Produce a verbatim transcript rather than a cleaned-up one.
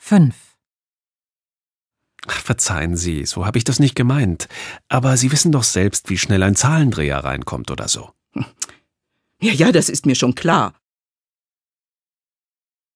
fünf. Ach, verzeihen Sie, so habe ich das nicht gemeint. Aber Sie wissen doch selbst, wie schnell ein Zahlendreher reinkommt oder so. Ja, ja, das ist mir schon klar.